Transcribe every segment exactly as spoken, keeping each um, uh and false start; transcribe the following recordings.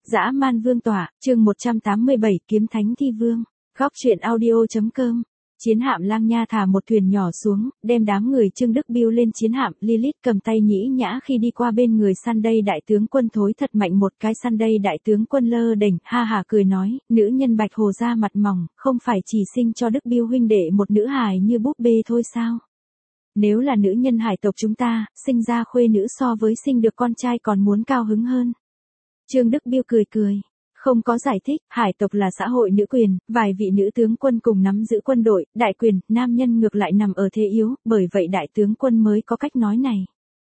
Dã man vương tỏa, chương một trăm tám mươi bảy kiếm thánh thi vương, góc truyện audio.com. Chiến hạm Lang Nha thả một thuyền nhỏ xuống, đem đám người Trương Đức Biêu lên chiến hạm. Lilith cầm tay nhĩ nhã khi đi qua bên người Sunday đại tướng quân thối thật mạnh một cái. Sunday đại tướng quân lơ đễnh, ha hà cười nói, nữ nhân Bạch Hồ da mặt mỏng, không phải chỉ sinh cho Đức Biêu huynh đệ một nữ hài như búp bê thôi sao? Nếu là nữ nhân hải tộc chúng ta, sinh ra khuê nữ so với sinh được con trai còn muốn cao hứng hơn. Trương Đức Biêu cười cười. Không có giải thích, hải tộc là xã hội nữ quyền, vài vị nữ tướng quân cùng nắm giữ quân đội, đại quyền, nam nhân ngược lại nằm ở thế yếu, bởi vậy đại tướng quân mới có cách nói này.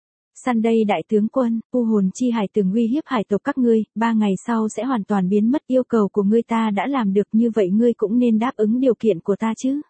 Sunday đại tướng quân, u hồn chi hải từng uy hiếp hải tộc các ngươi, ba ngày sau sẽ hoàn toàn biến mất, yêu cầu của ngươi ta đã làm được, như vậy ngươi cũng nên đáp ứng điều kiện của ta chứ.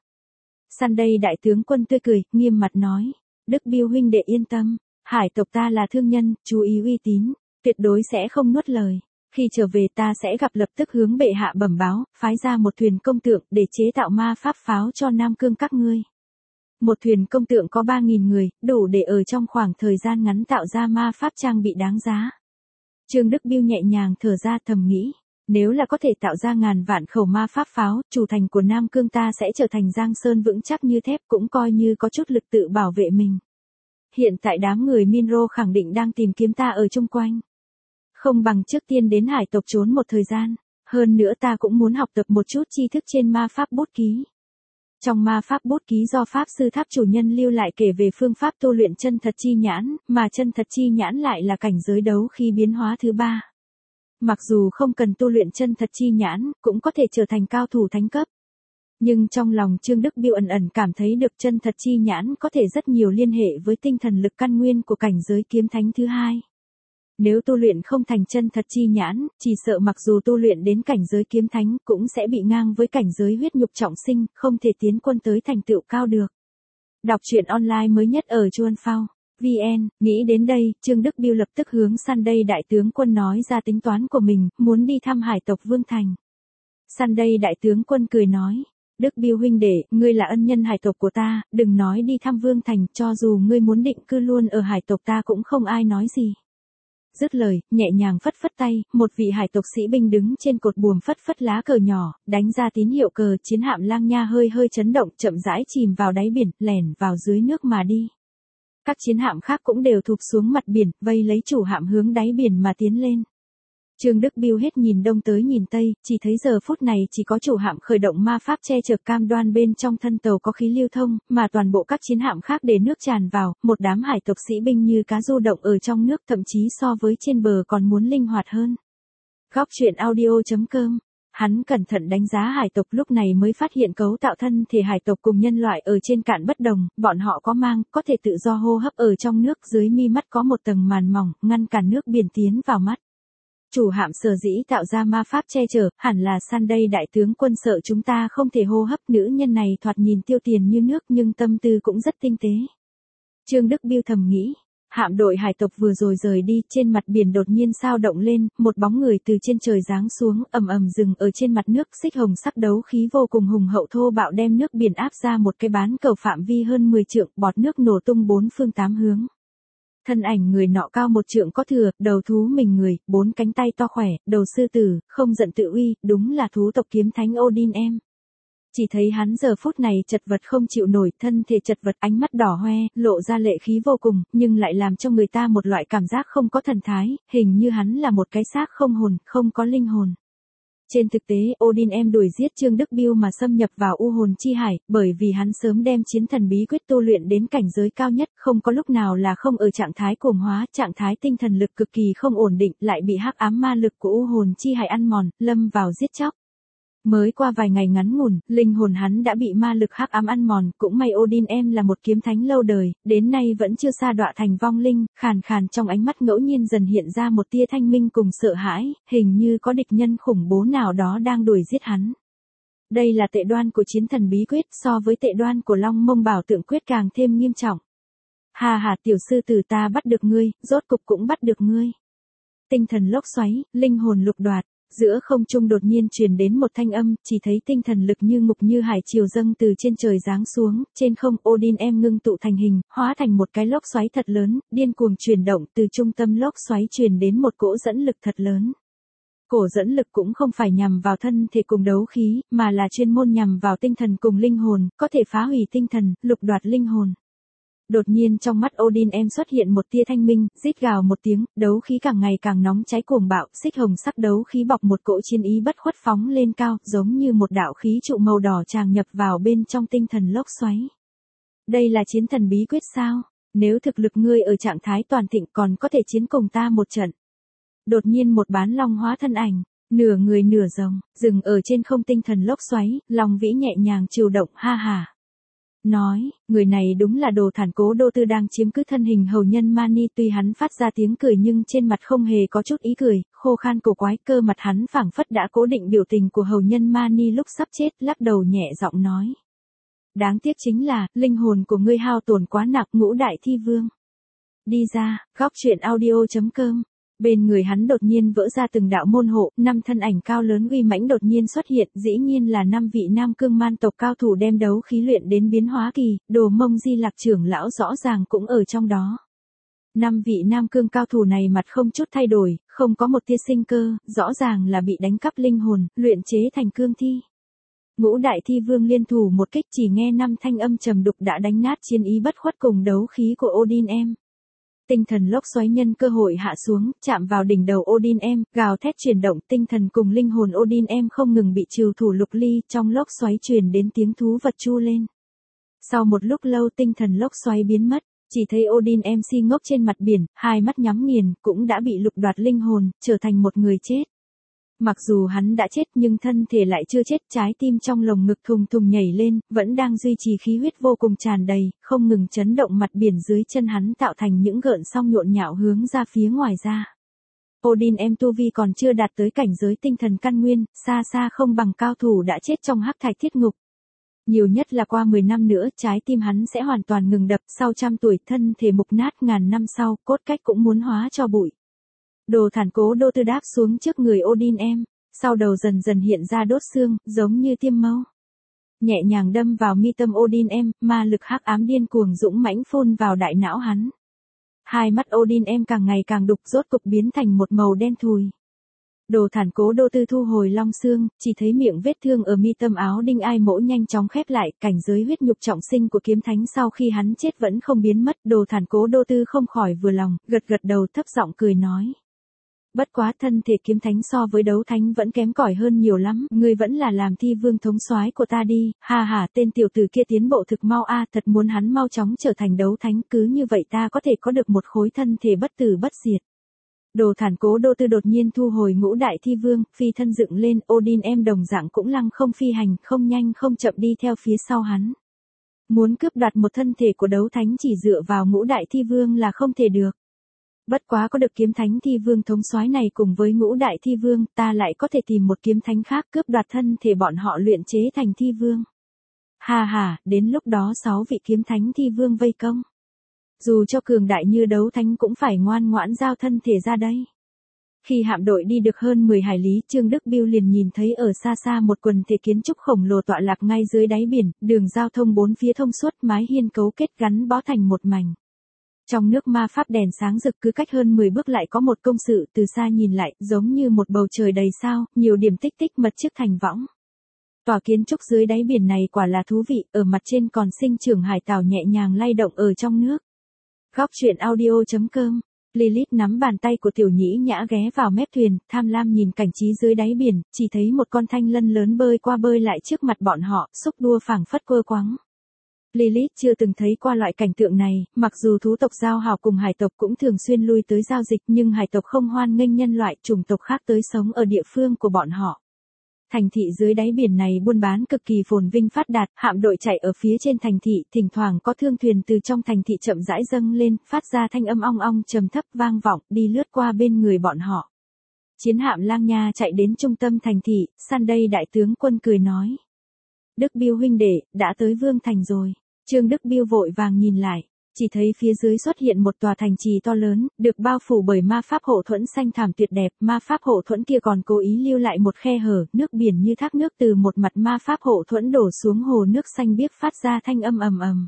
Sunday đại tướng quân tươi cười, nghiêm mặt nói, Đức Biêu huynh đệ yên tâm, hải tộc ta là thương nhân, chú ý uy tín, tuyệt đối sẽ không nuốt lời. Khi trở về ta sẽ gặp lập tức hướng bệ hạ bẩm báo, phái ra một thuyền công tượng để chế tạo ma pháp pháo cho Nam Cương các ngươi. Một thuyền công tượng có ba nghìn người, đủ để ở trong khoảng thời gian ngắn tạo ra ma pháp trang bị đáng giá. Trương Đức Biêu nhẹ nhàng thở ra thầm nghĩ, nếu là có thể tạo ra ngàn vạn khẩu ma pháp pháo, chủ thành của Nam Cương ta sẽ trở thành giang sơn vững chắc như thép, cũng coi như có chút lực tự bảo vệ mình. Hiện tại đám người Minro khẳng định đang tìm kiếm ta ở chung quanh. Không bằng trước tiên đến hải tộc trốn một thời gian, hơn nữa ta cũng muốn học tập một chút tri thức trên ma pháp bút ký. Trong ma pháp bút ký do pháp sư tháp chủ nhân lưu lại kể về phương pháp tu luyện chân thật chi nhãn, mà chân thật chi nhãn lại là cảnh giới đấu khí biến hóa thứ ba. Mặc dù không cần tu luyện chân thật chi nhãn, cũng có thể trở thành cao thủ thánh cấp. Nhưng trong lòng Trương Đức Biêu ẩn ẩn cảm thấy được chân thật chi nhãn có thể rất nhiều liên hệ với tinh thần lực căn nguyên của cảnh giới kiếm thánh thứ hai. Nếu tu luyện không thành chân thật chi nhãn, chỉ sợ mặc dù tu luyện đến cảnh giới kiếm thánh cũng sẽ bị ngang với cảnh giới huyết nhục trọng sinh, không thể tiến quân tới thành tựu cao được. Đọc truyện online mới nhất ở Chuan Phao. vê en, nghĩ đến đây, Trương Đức Biêu lập tức hướng Sunday đại tướng quân nói ra tính toán của mình, muốn đi thăm hải tộc Vương Thành. Sunday đại tướng quân cười nói, Đức Biêu huynh đệ, ngươi là ân nhân hải tộc của ta, đừng nói đi thăm Vương Thành, cho dù ngươi muốn định cư luôn ở hải tộc ta cũng không ai nói gì. Dứt lời, nhẹ nhàng phất phất tay, một vị hải tộc sĩ binh đứng trên cột buồm phất phất lá cờ nhỏ, đánh ra tín hiệu cờ, chiến hạm Lang Nha hơi hơi chấn động, chậm rãi chìm vào đáy biển, lẻn vào dưới nước mà đi. Các chiến hạm khác cũng đều thụp xuống mặt biển, vây lấy chủ hạm hướng đáy biển mà tiến lên. Trương Đức Biêu hết nhìn đông tới nhìn tây, chỉ thấy giờ phút này chỉ có chủ hạm khởi động ma pháp che chở cam đoan bên trong thân tàu có khí lưu thông, mà toàn bộ các chiến hạm khác để nước tràn vào, một đám hải tộc sĩ binh như cá du động ở trong nước, thậm chí so với trên bờ còn muốn linh hoạt hơn. Góc truyện audio.com. Hắn cẩn thận đánh giá hải tộc lúc này mới phát hiện cấu tạo thân thể hải tộc cùng nhân loại ở trên cạn bất đồng, bọn họ có mang, có thể tự do hô hấp ở trong nước, dưới mi mắt có một tầng màn mỏng, ngăn cản nước biển tiến vào mắt. Chủ hạm sở dĩ tạo ra ma pháp che chở, hẳn là Sunday đại tướng quân sợ chúng ta không thể hô hấp. Nữ nhân này thoạt nhìn tiêu tiền như nước nhưng tâm tư cũng rất tinh tế. Trương Đức Biêu thầm nghĩ, hạm đội hải tộc vừa rồi rời đi, trên mặt biển đột nhiên sao động lên, một bóng người từ trên trời giáng xuống, ầm ầm dừng ở trên mặt nước, xích hồng sắc đấu khí vô cùng hùng hậu thô bạo đem nước biển áp ra một cái bán cầu phạm vi hơn mười trượng, bọt nước nổ tung bốn phương tám hướng. Thân ảnh người nọ cao một trượng có thừa, đầu thú mình người, bốn cánh tay to khỏe, đầu sư tử, không giận tự uy, đúng là thú tộc kiếm thánh Odin em. Chỉ thấy hắn giờ phút này chật vật không chịu nổi, thân thể chật vật, ánh mắt đỏ hoe, lộ ra lệ khí vô cùng, nhưng lại làm cho người ta một loại cảm giác không có thần thái, hình như hắn là một cái xác không hồn, không có linh hồn. Trên thực tế, Odin em đuổi giết Trương Đức Biêu mà xâm nhập vào u hồn chi hải, bởi vì hắn sớm đem chiến thần bí quyết tu luyện đến cảnh giới cao nhất, không có lúc nào là không ở trạng thái cuồng hóa, trạng thái tinh thần lực cực kỳ không ổn định, lại bị hắc ám ma lực của u hồn chi hải ăn mòn, lâm vào giết chóc. Mới qua vài ngày ngắn ngủn, linh hồn hắn đã bị ma lực hắc ám ăn mòn, cũng may Odin em là một kiếm thánh lâu đời, đến nay vẫn chưa sa đọa thành vong linh, khàn khàn trong ánh mắt ngẫu nhiên dần hiện ra một tia thanh minh cùng sợ hãi, hình như có địch nhân khủng bố nào đó đang đuổi giết hắn. Đây là tệ đoan của chiến thần bí quyết, so với tệ đoan của Long Mông Bảo Tượng quyết càng thêm nghiêm trọng. Hà hà, tiểu sư tử, ta bắt được ngươi, rốt cục cũng bắt được ngươi. Tinh thần lốc xoáy, linh hồn lục đoạt. Giữa không trung đột nhiên truyền đến một thanh âm, chỉ thấy tinh thần lực như ngục như hải triều dâng từ trên trời giáng xuống, trên không Odin em ngưng tụ thành hình, hóa thành một cái lốc xoáy thật lớn, điên cuồng chuyển động, từ trung tâm lốc xoáy truyền đến một cỗ dẫn lực thật lớn. Cổ dẫn lực cũng không phải nhằm vào thân thể cùng đấu khí, mà là chuyên môn nhằm vào tinh thần cùng linh hồn, có thể phá hủy tinh thần, lục đoạt linh hồn. Đột nhiên trong mắt Odin em xuất hiện một tia thanh minh, rít gào một tiếng, đấu khí càng ngày càng nóng cháy cuồng bạo, xích hồng sắc đấu khí bọc một cỗ chiến ý bất khuất phóng lên cao, giống như một đạo khí trụ màu đỏ tràn nhập vào bên trong tinh thần lốc xoáy. Đây là chiến thần bí quyết sao? Nếu thực lực ngươi ở trạng thái toàn thịnh còn có thể chiến cùng ta một trận. Đột nhiên một bán long hóa thân ảnh, nửa người nửa rồng, dừng ở trên không tinh thần lốc xoáy, lòng vĩ nhẹ nhàng chiều động ha hà. Nói, người này đúng là Đồ Thản Cố Đô Tư đang chiếm cứ thân hình hầu nhân Mani, tuy hắn phát ra tiếng cười nhưng trên mặt không hề có chút ý cười, khô khan cổ quái, cơ mặt hắn phảng phất đã cố định biểu tình của hầu nhân Mani lúc sắp chết, lắc đầu nhẹ giọng nói. Đáng tiếc chính là, linh hồn của ngươi hao tổn quá nặng, Ngũ Đại Thi Vương. Đi ra, góc truyện audio chấm com. Bên người hắn đột nhiên vỡ ra từng đạo môn hộ, năm thân ảnh cao lớn uy mãnh đột nhiên xuất hiện, dĩ nhiên là năm vị Nam Cương man tộc cao thủ đem đấu khí luyện đến biến hóa kỳ, Đồ Mông Di Lạc trưởng lão rõ ràng cũng ở trong đó. Năm vị Nam Cương cao thủ này mặt không chút thay đổi, không có một tia sinh cơ, rõ ràng là bị đánh cắp linh hồn, luyện chế thành cương thi. Ngũ Đại Thi Vương liên thủ một kích, chỉ nghe năm thanh âm trầm đục đã đánh nát chiến ý bất khuất cùng đấu khí của Odin em. Tinh thần lốc xoáy nhân cơ hội hạ xuống, chạm vào đỉnh đầu Odin em, gào thét chuyển động, tinh thần cùng linh hồn Odin em không ngừng bị trừ thủ lục ly, trong lốc xoáy truyền đến tiếng thú vật chu lên. Sau một lúc lâu tinh thần lốc xoáy biến mất, chỉ thấy Odin em si ngốc trên mặt biển, hai mắt nhắm nghiền, cũng đã bị lục đoạt linh hồn, trở thành một người chết. Mặc dù hắn đã chết nhưng thân thể lại chưa chết, trái tim trong lồng ngực thùng thùng nhảy lên, vẫn đang duy trì khí huyết vô cùng tràn đầy, không ngừng chấn động mặt biển dưới chân hắn tạo thành những gợn sóng nhộn nhạo hướng ra phía ngoài ra. Odin em tu vi còn chưa đạt tới cảnh giới tinh thần căn nguyên, xa xa không bằng cao thủ đã chết trong hắc thạch thiết ngục. Nhiều nhất là qua mười năm nữa trái tim hắn sẽ hoàn toàn ngừng đập, sau trăm tuổi thân thể mục nát, ngàn năm sau cốt cách cũng muốn hóa cho bụi. Đồ Thản Cố Đô Tư đáp xuống trước người Odin em, sau đầu dần dần hiện ra đốt xương, giống như tiêm mâu. Nhẹ nhàng đâm vào mi tâm Odin em, ma lực hắc ám điên cuồng dũng mãnh phun vào đại não hắn. Hai mắt Odin em càng ngày càng đục, rốt cục biến thành một màu đen thùi. Đồ Thản Cố Đô Tư thu hồi long xương, chỉ thấy miệng vết thương ở mi tâm áo đinh ai mỗ nhanh chóng khép lại, cảnh giới huyết nhục trọng sinh của kiếm thánh sau khi hắn chết vẫn không biến mất. Đồ Thản Cố Đô Tư không khỏi vừa lòng, gật gật đầu thấp giọng cười nói. Bất quá thân thể kiếm thánh so với đấu thánh vẫn kém cỏi hơn nhiều lắm, ngươi vẫn là làm thi vương thống soái của ta đi, ha ha, tên tiểu tử kia tiến bộ thực mau a, thật muốn hắn mau chóng trở thành đấu thánh, cứ như vậy ta có thể có được một khối thân thể bất tử bất diệt. Đồ Thản Cố Đô Tư đột nhiên thu hồi Ngũ Đại Thi Vương, phi thân dựng lên, Odin em đồng dạng cũng lăng không phi hành, không nhanh không chậm đi theo phía sau hắn. Muốn cướp đoạt một thân thể của đấu thánh chỉ dựa vào Ngũ Đại Thi Vương là không thể được. Bất quá có được kiếm thánh thi vương thống soái này cùng với Ngũ Đại Thi Vương, ta lại có thể tìm một kiếm thánh khác cướp đoạt thân thể bọn họ luyện chế thành thi vương. Ha ha, đến lúc đó sáu vị kiếm thánh thi vương vây công. Dù cho cường đại như đấu thánh cũng phải ngoan ngoãn giao thân thể ra đây. Khi hạm đội đi được hơn mười hải lý, Trương Đức Biêu liền nhìn thấy ở xa xa một quần thể kiến trúc khổng lồ tọa lạc ngay dưới đáy biển, đường giao thông bốn phía thông suốt, mái hiên cấu kết gắn bó thành một mảnh. Trong nước ma pháp đèn sáng rực, cứ cách hơn mười bước lại có một công sự, từ xa nhìn lại, giống như một bầu trời đầy sao, nhiều điểm tích tích mật chiếc thành võng. Tòa kiến trúc dưới đáy biển này quả là thú vị, ở mặt trên còn sinh trưởng hải tảo nhẹ nhàng lay động ở trong nước. Góc truyện audio chấm com. Lilith nắm bàn tay của Tiểu Nhĩ Nhã ghé vào mép thuyền, tham lam nhìn cảnh trí dưới đáy biển, chỉ thấy một con thanh lân lớn bơi qua bơi lại trước mặt bọn họ, xúc đua phảng phất quơ quắng. Lilith chưa từng thấy qua loại cảnh tượng này, mặc dù thú tộc giao hảo cùng hải tộc cũng thường xuyên lui tới giao dịch nhưng hải tộc không hoan nghênh nhân loại chủng tộc khác tới sống ở địa phương của bọn họ. Thành thị dưới đáy biển này buôn bán cực kỳ phồn vinh phát đạt, hạm đội chạy ở phía trên thành thị, thỉnh thoảng có thương thuyền từ trong thành thị chậm rãi dâng lên, phát ra thanh âm ong ong trầm thấp vang vọng, đi lướt qua bên người bọn họ. Chiến hạm Lang Nha chạy đến trung tâm thành thị, Sunday đại tướng quân cười nói. Đức Biêu huynh đệ, đã tới Vương Thành rồi. Trương Đức Biêu vội vàng nhìn lại, chỉ thấy phía dưới xuất hiện một tòa thành trì to lớn, được bao phủ bởi ma pháp hộ thuẫn xanh thảm tuyệt đẹp, ma pháp hộ thuẫn kia còn cố ý lưu lại một khe hở, nước biển như thác nước từ một mặt ma pháp hộ thuẫn đổ xuống hồ nước xanh biếc phát ra thanh âm ầm ầm.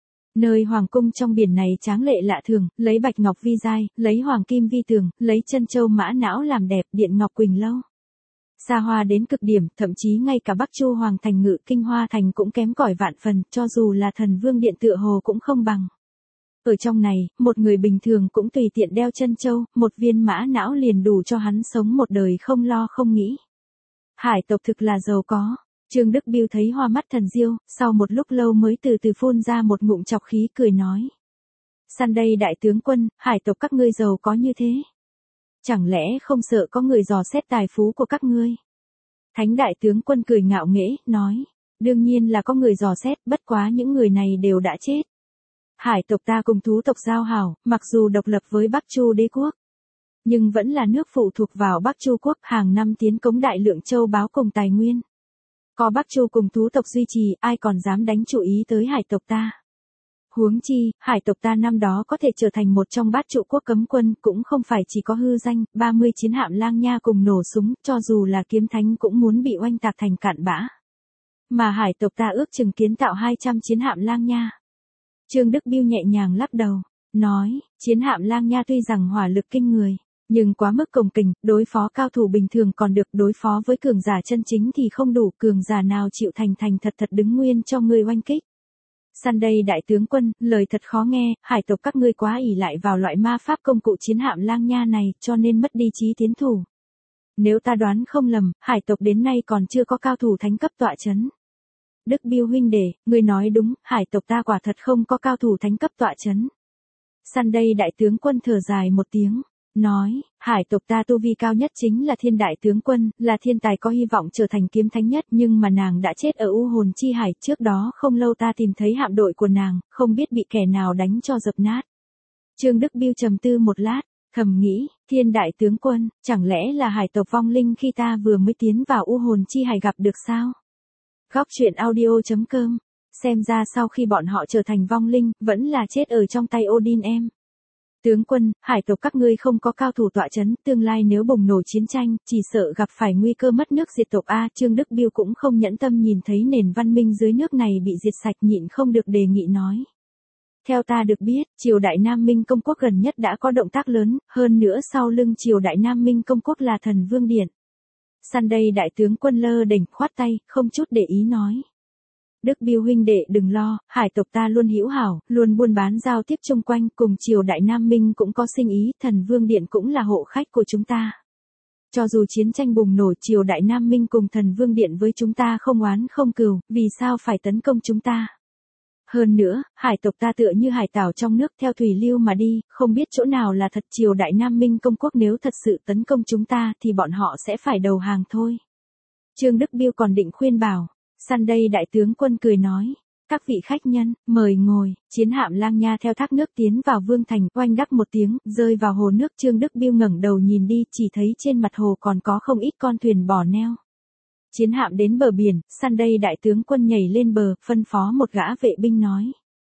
Nơi hoàng cung trong biển này tráng lệ lạ thường, lấy bạch ngọc vi giai, lấy hoàng kim vi tường, lấy chân châu mã não làm đẹp, điện ngọc quỳnh lâu. xa hoa đến cực điểm, thậm chí ngay cả Bắc Chu Hoàng thành Ngự Kinh Hoa thành cũng kém cỏi vạn phần, cho dù là Thần Vương điện tựa hồ cũng không bằng. Ở trong này, một người bình thường cũng tùy tiện đeo chân châu, một viên mã não liền đủ cho hắn sống một đời không lo không nghĩ. Hải tộc thực là giàu có. Trương Đức Biêu thấy hoa mắt thần diêu, sau một lúc lâu mới từ từ phun ra một ngụm chọc khí cười nói. Săn đây đại tướng quân, hải tộc các ngươi giàu có như thế. Chẳng lẽ không sợ có người dò xét tài phú của các ngươi? Thánh đại tướng quân cười ngạo nghễ, nói. Đương nhiên là có người dò xét, bất quá những người này đều đã chết. Hải tộc ta cùng thú tộc giao hảo, mặc dù độc lập với Bắc Chu đế quốc. Nhưng vẫn là nước phụ thuộc vào Bắc Chu quốc, hàng năm tiến cống đại lượng châu báu cùng tài nguyên. Có Bắc Chu cùng thú tộc duy trì, ai còn dám đánh chú ý tới hải tộc ta. Huống chi, hải tộc ta năm đó có thể trở thành một trong bát trụ quốc cấm quân, cũng không phải chỉ có hư danh, ba mươi chiến hạm lang nha cùng nổ súng, cho dù là kiếm thánh cũng muốn bị oanh tạc thành cạn bã. Mà hải tộc ta ước chừng kiến tạo hai trăm chiến hạm lang nha. Trương Đức Biêu nhẹ nhàng lắc đầu, nói, chiến hạm lang nha tuy rằng hỏa lực kinh người, nhưng quá mức cồng kềnh, đối phó cao thủ bình thường còn được, đối phó với cường giả chân chính thì không đủ, cường giả nào chịu thành thành thật thật đứng nguyên cho ngươi oanh kích. Săn đây đại tướng quân, lời thật khó nghe, hải tộc các ngươi quá ỷ lại vào loại ma pháp công cụ chiến hạm lang nha này, cho nên mất đi chí tiến thủ. Nếu ta đoán không lầm, hải tộc đến nay còn chưa có cao thủ thánh cấp tọa chấn. Đức Biêu huynh đệ, ngươi nói đúng, hải tộc ta quả thật không có cao thủ thánh cấp tọa chấn. Săn đây đại tướng quân thở dài một tiếng, nói, hải tộc ta tu vi cao nhất chính là thiên đại tướng quân, là thiên tài có hy vọng trở thành kiếm thánh nhất, nhưng mà nàng đã chết ở U Hồn Chi Hải, trước đó không lâu ta tìm thấy hạm đội của nàng, không biết bị kẻ nào đánh cho dập nát. Trương Đức Biêu trầm tư một lát, thầm nghĩ, thiên đại tướng quân, chẳng lẽ là hải tộc vong linh khi ta vừa mới tiến vào U Hồn Chi Hải gặp được sao? Góc truyện audio chấm com, xem ra sau khi bọn họ trở thành vong linh, vẫn là chết ở trong tay Odin em. Tướng quân, hải tộc các ngươi không có cao thủ tọa chấn, tương lai nếu bùng nổ chiến tranh, chỉ sợ gặp phải nguy cơ mất nước diệt tộc a. Trương Đức Biêu cũng không nhẫn tâm nhìn thấy nền văn minh dưới nước này bị diệt sạch, nhịn không được đề nghị nói. Theo ta được biết, triều đại Nam Minh công quốc gần nhất đã có động tác lớn, hơn nữa sau lưng triều đại Nam Minh công quốc là Thần Vương điện. Săn đây đại tướng quân lơ đễnh khoát tay, không chút để ý nói. Đức Biêu huynh đệ đừng lo, hải tộc ta luôn hữu hảo, luôn buôn bán giao tiếp chung quanh, cùng triều đại Nam Minh cũng có sinh ý, Thần Vương điện cũng là hộ khách của chúng ta. Cho dù chiến tranh bùng nổ, triều đại Nam Minh cùng Thần Vương điện với chúng ta không oán không cừu, vì sao phải tấn công chúng ta? Hơn nữa, hải tộc ta tựa như hải tảo trong nước theo thủy lưu mà đi, không biết chỗ nào là thật. Triều đại Nam Minh công quốc nếu thật sự tấn công chúng ta thì bọn họ sẽ phải đầu hàng thôi. Trương Đức Biêu còn định khuyên bảo. Săn đây đại tướng quân cười nói, các vị khách nhân, mời ngồi. Chiến hạm lang nha theo thác nước tiến vào vương thành, oanh đắc một tiếng, rơi vào hồ nước. Trương Đức Biêu ngẩng đầu nhìn đi, chỉ thấy trên mặt hồ còn có không ít con thuyền bỏ neo. Chiến hạm đến bờ biển, săn đây đại tướng quân nhảy lên bờ, phân phó một gã vệ binh nói.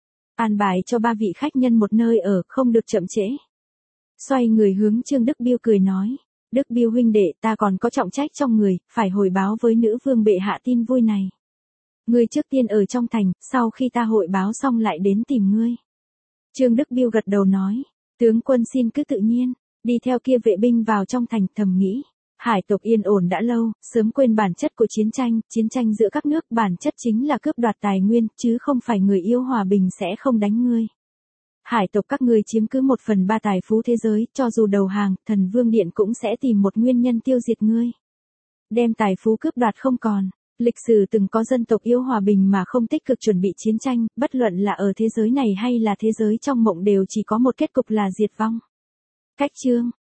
An bài cho ba vị khách nhân một nơi ở, không được chậm trễ. Xoay người hướng Trương Đức Biêu cười nói. Đức Biêu huynh đệ, ta còn có trọng trách trong người, phải hồi báo với nữ vương bệ hạ tin vui này. Ngươi trước tiên ở trong thành, sau khi ta hội báo xong lại đến tìm ngươi. Trương Đức Biêu gật đầu nói, tướng quân xin cứ tự nhiên, đi theo kia vệ binh vào trong thành. Thầm nghĩ, hải tộc yên ổn đã lâu, sớm quên bản chất của chiến tranh, chiến tranh giữa các nước bản chất chính là cướp đoạt tài nguyên, chứ không phải người yêu hòa bình sẽ không đánh ngươi. Hải tộc các ngươi chiếm cứ một phần ba tài phú thế giới, cho dù đầu hàng, Thần Vương điện cũng sẽ tìm một nguyên nhân tiêu diệt ngươi. Đem tài phú cướp đoạt không còn. Lịch sử từng có dân tộc yêu hòa bình mà không tích cực chuẩn bị chiến tranh, bất luận là ở thế giới này hay là thế giới trong mộng đều chỉ có một kết cục là diệt vong. Cách chương